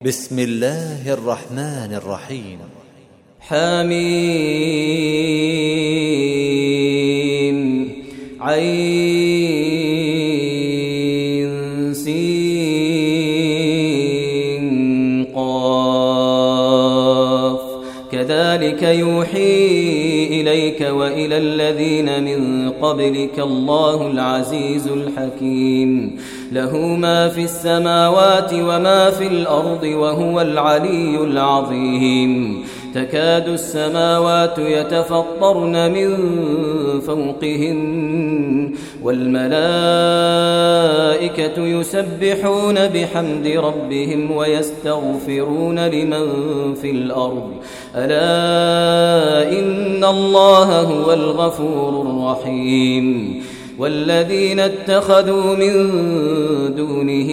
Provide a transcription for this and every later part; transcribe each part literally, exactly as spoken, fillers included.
بسم الله الرحمن الرحيم. حميم عين سين قاف كذلك يوحي إليك وإلى الذين من قبلك الله العزيز الحكيم له ما في السماوات وما في الأرض وهو العلي العظيم تكاد السماوات يتفطرن من فوقهن والملائكة يسبحون بحمد ربهم ويستغفرون لمن في الأرض ألا إن الله هو الغفور الرحيم والذين اتخذوا من دونه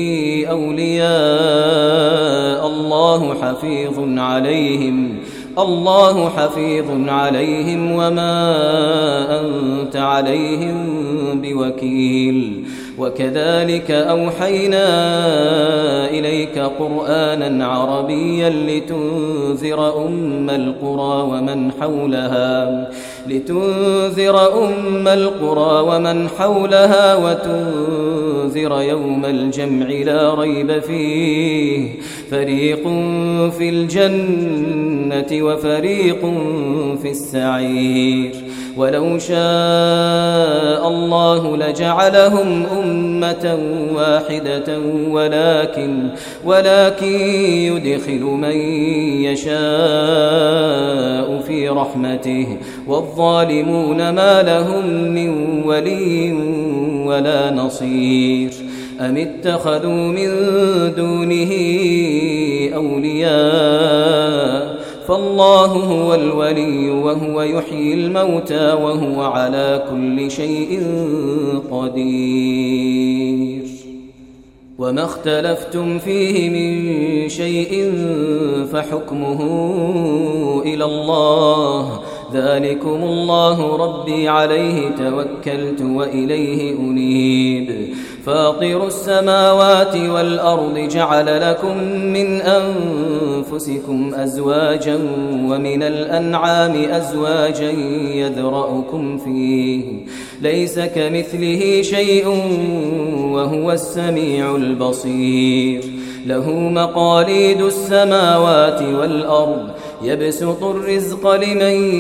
أولياء الله حفيظ عليهم الله حفيظ عليهم وما أنت عليهم بوكيل وكذلك أوحينا إليك قرآنا عربيا لتنذر أم القرى ومن حولها لتنذر أم القرى ومن حولها وتنذر يوم الجمع لا ريب فيه فريق في الجنة وفريق في السعير ولو شاء الله لجعلهم أمة واحدة ولكن ولكن يدخل من يشاء في رحمته والظالمون ما لهم من ولي ولا نصير أم اتخذوا من دونه أولياء فالله هو الولي وهو يحيي الموتى وهو على كل شيء قدير وما اختلفتم فيه من شيء فحكمه إلى الله ذلكم الله ربي عليه توكلت وإليه أنيب فاطر السماوات والأرض جعل لكم من أنفسكم أزواجا ومن الأنعام أزواجا يذرأكم فيه ليس كمثله شيء وهو السميع البصير له مقاليد السماوات والأرض يبسط الرزق لمن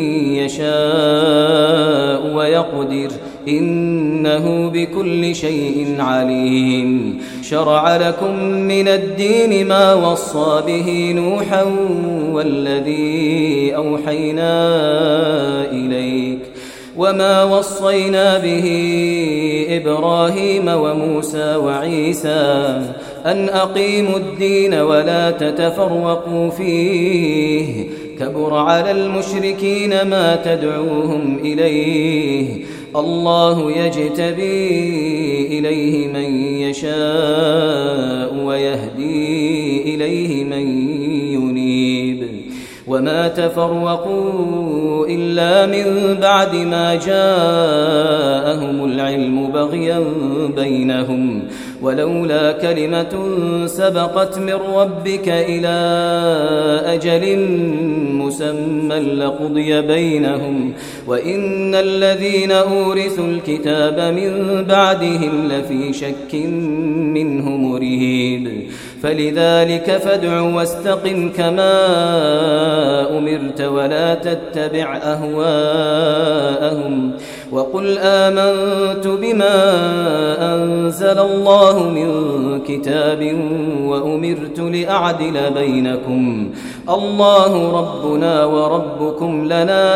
يشاء ويقدر إنه بكل شيء عليم شرع لكم من الدين ما وصى به نوحا والذي أوحينا إليك وما وصينا به إبراهيم وموسى وعيسى أن أقيموا الدين ولا تتفرقوا فيه كبر على المشركين ما تدعوهم إليه الله يجتبي إليه من يشاء ويهدي إليه من ينيب وما تفرقوا إلا من بعد ما جاءهم العلم بغيا بينهم ولولا كلمة سبقت من ربك إلى أجل مسمى لقضي بينهم وإن الذين أورثوا الكتاب من بعدهم لفي شك منه مريب فلذلك فادع واستقم كما أمرت ولا تتبع أهواءهم وقل آمنت بما أنزل الله من كتاب وأمرت لأعدل بينكم الله ربنا وربكم لنا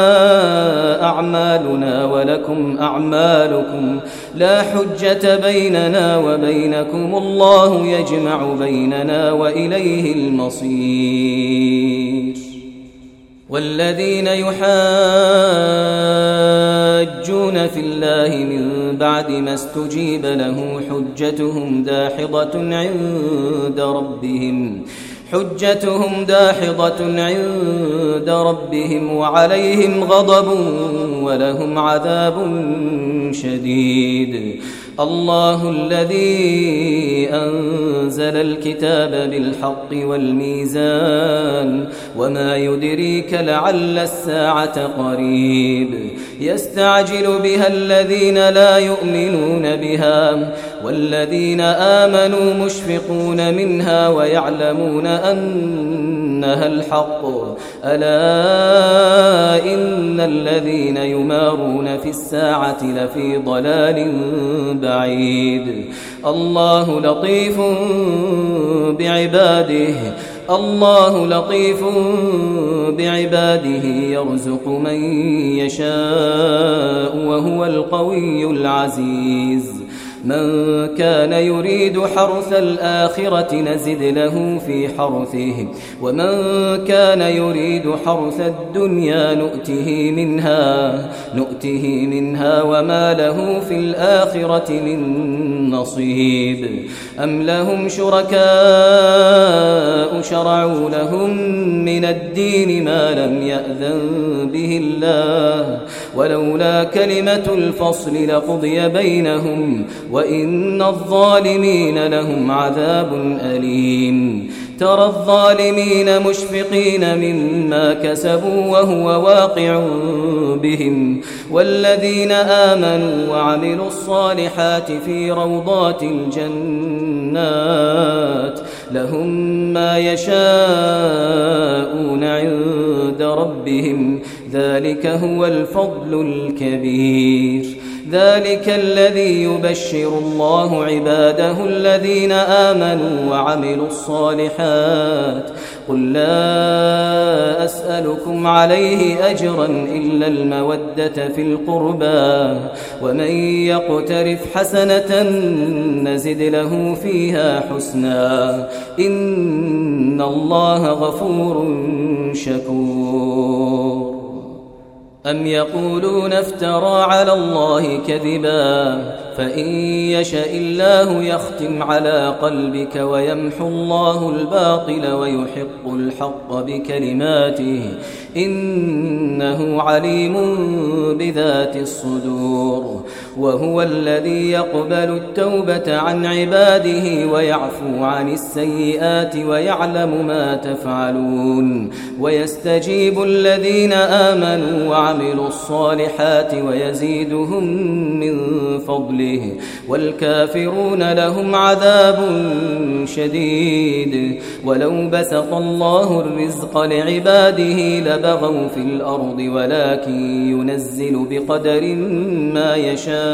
أعمالنا ولكم أعمالكم لا حجة بيننا وبينكم الله يجمع بيننا وإليه المصير والذين يحاجون في الله من بعد ما استجيب له حجتهم داحضة عند ربهم حجتهم داحضة عند ربهم وعليهم غضب ولهم عذاب شديد الله الذي أنزل الكتاب بالحق والميزان وما يدريك لعل الساعة قريب يستعجل بها الذين لا يؤمنون بها والذين آمنوا مشفقون منها ويعلمون أنها الحق ألا إن الذين يمارون في الساعة لفي ضلال بعيد الله لطيف بعباده الله لطيف بعباده يرزق من يشاء وهو القوي العزيز من كان يريد حرث الآخرة نزد له في حرثه ومن كان يريد حرث الدنيا نؤته منها نؤته منها وما له في الآخرة من نصيب أم لهم شركاء شرعوا لهم من الدين ما لم يأذن به الله ولولا كلمة الفصل لقضي بينهم وإن الظالمين لهم عذاب أليم ترى الظالمين مشفقين مما كسبوا وهو واقع بهم والذين آمنوا وعملوا الصالحات في روضات الجنات لهم ما يشاءون عند ربهم ذلك هو الفضل الكبير ذلك الذي يبشر الله عباده الذين آمنوا وعملوا الصالحات قل لا أسألكم عليه أجرا إلا المودة في القربى ومن يقترف حسنة نزد له فيها حسنا إن الله غفور شكور أم يقولون افترى على الله كذبا فإن يشاء الله يختم على قلبك ويمحو الله الباطل ويحق الحق بكلماته إنه عليم بذات الصدور وهو الذي يقبل التوبة عن عباده ويعفو عن السيئات ويعلم ما تفعلون ويستجيب الذين آمنوا وعملوا الصالحات ويزيدهم من فضله والكافرون لهم عذاب شديد ولو بسط الله الرزق لعباده لبغوا في الأرض ولكن ينزل بقدر ما يشاء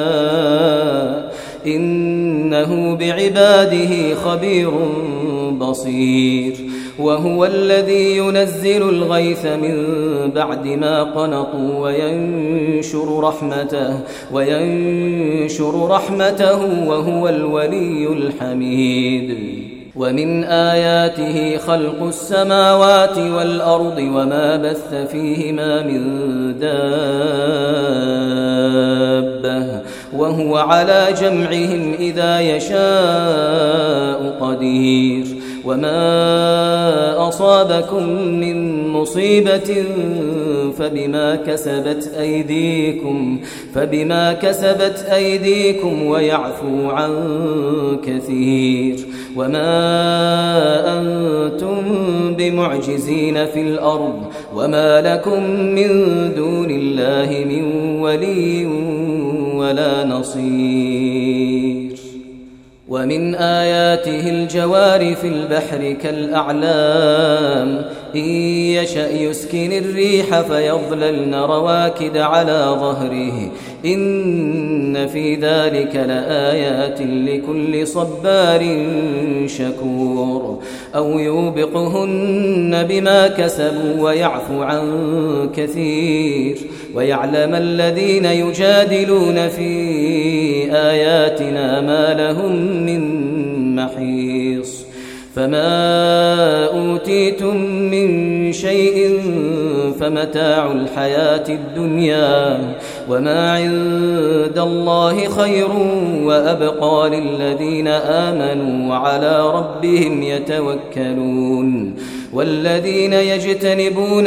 إنه بعباده خبير بصير وهو الذي ينزل الغيث من بعد ما قنطوا وينشر رحمته وينشر رحمته وهو الولي الحميد ومن آياته خلق السماوات والأرض وما بث فيهما من دابة وهو على جمعهم إذا يشاء قدير وما أصابكم من مصيبة فبما كسبت أيديكم فبما كسبت أيديكم ويعفو عن كثير وما أنتم بمعجزين في الأرض وما لكم من دون الله من ولي ولا نصير ومن آياته الجوار في البحر كالأعلام إن يشأ يسكن الريح فيظللن رواكد على ظهره إن في ذلك لآيات لكل صبار شكور أو يوبقهن بما كسبوا ويعفو عن كثير ويعلم الذين يجادلون في آياتنا ما لهم من محيص فما أوتيتم من شيء فمتاع الحياة الدنيا وما عند الله خير وأبقى للذين آمنوا وعلى ربهم يتوكلون والذين يجتنبون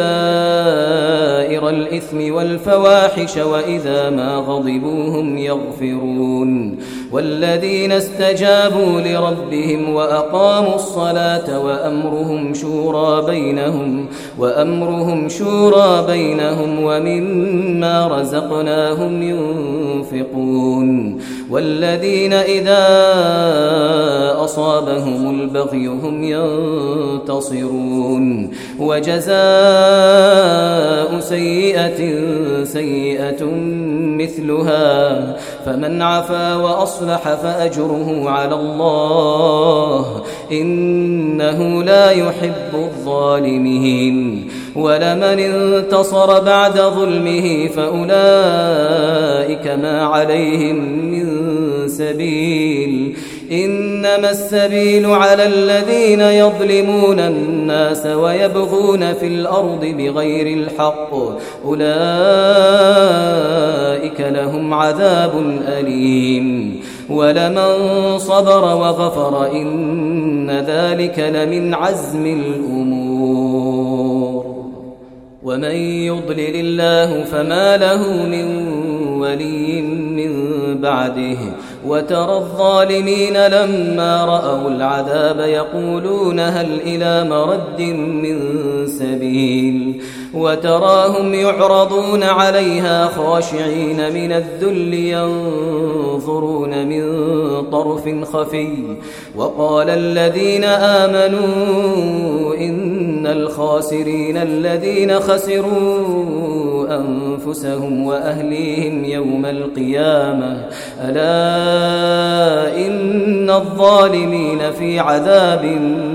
كبائر الإثم والفواحش وإذا ما غضبوا هم يغفرون والذين استجابوا لربهم وأقاموا الصلاة وأمرهم شورى بينهم وأمرهم شورى بينهم ومما رزقناهم ينفقون والذين إذا أصابهم البغي هم ينتصرون وجزاء سيئة سيئة مثلها فمن عفا وأصلح فأجره على الله إنه لا يحب الظالمين ولمن انتصر بعد ظلمه فأولئك ما عليهم من سبيل إنما السبيل على الذين يظلمون الناس ويبغون في الأرض بغير الحق أولئك لهم عذاب أليم ولمن صبر وغفر إن ذلك لمن عزم الأمور ومن يضلل الله فما له من ولي من بعده وترى الظالمين لما رأوا العذاب يقولون هل إلى مرد من سبيل وتراهم يعرضون عليها خاشعين من الذل ينظرون من طرف خفي وقال الذين آمنوا إن الخاسرين الذين خسروا أنفسهم وأهليهم يوم القيامة ألا إن الظالمين في عذاب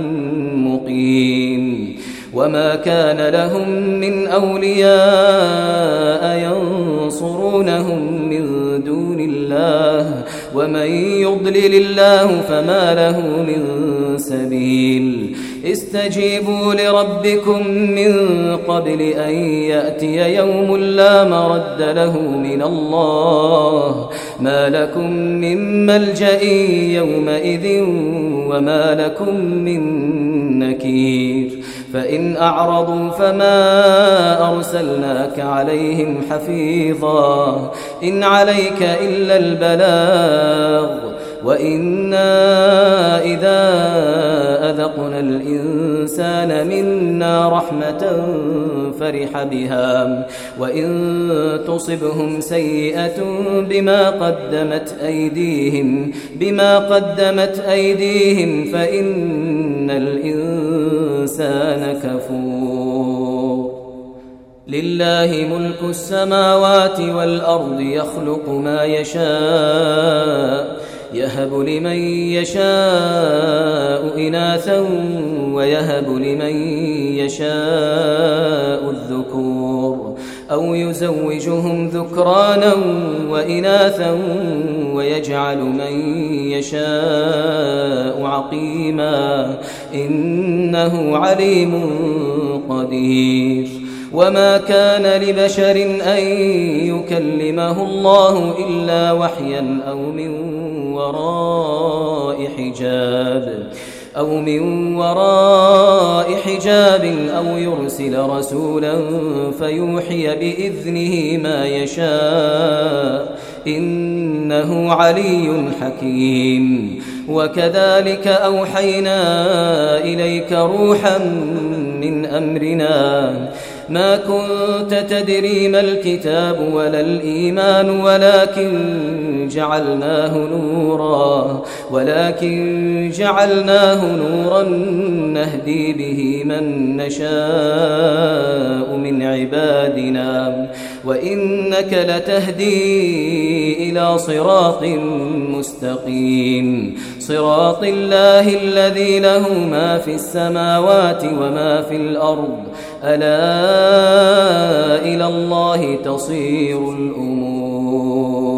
مقيم وما كان لهم من أولياء ينصرونهم من دون الله ومن يضلل الله فما له من سبيل استجيبوا لربكم من قبل أن يأتي يوم لا مرد له من الله ما لكم من ملجأ يومئذ وما لكم من نكير فإن أعرضوا فما أرسلناك عليهم حفيظا إن عليك إلا البلاغ وإنا إذا أذقنا الإنسان منا رحمة فرح بها وإن تصبهم سيئة بما قدمت أيديهم بما قدمت أيديهم فإن الإنسان كفور لله ملك السماوات والأرض يخلق ما يشاء يهب لمن يشاء إناثا ويهب لمن يشاء الذكور أو يزوجهم ذكرانا وإناثا ويجعل من يشاء عقيما إنه عليم قدير وما كان لبشر أن يكلمه الله إلا وحيا أو من وراء حجاب أو من وراء حجاب أو يرسل رسولا فيوحي بإذنه ما يشاء إنه علي حكيم وكذلك أوحينا إليك روحا من أمرنا ما كنت تدري ما الكتاب ولا الإيمان ولكن جعلناه نورا ولكن جعلناه نورا نهدي به من نشاء من عبادنا وإنك لتهدي إلى صراط مستقيم صراط الله الذي له ما في السماوات وما في الأرض ألا إلى الله تصير الأمور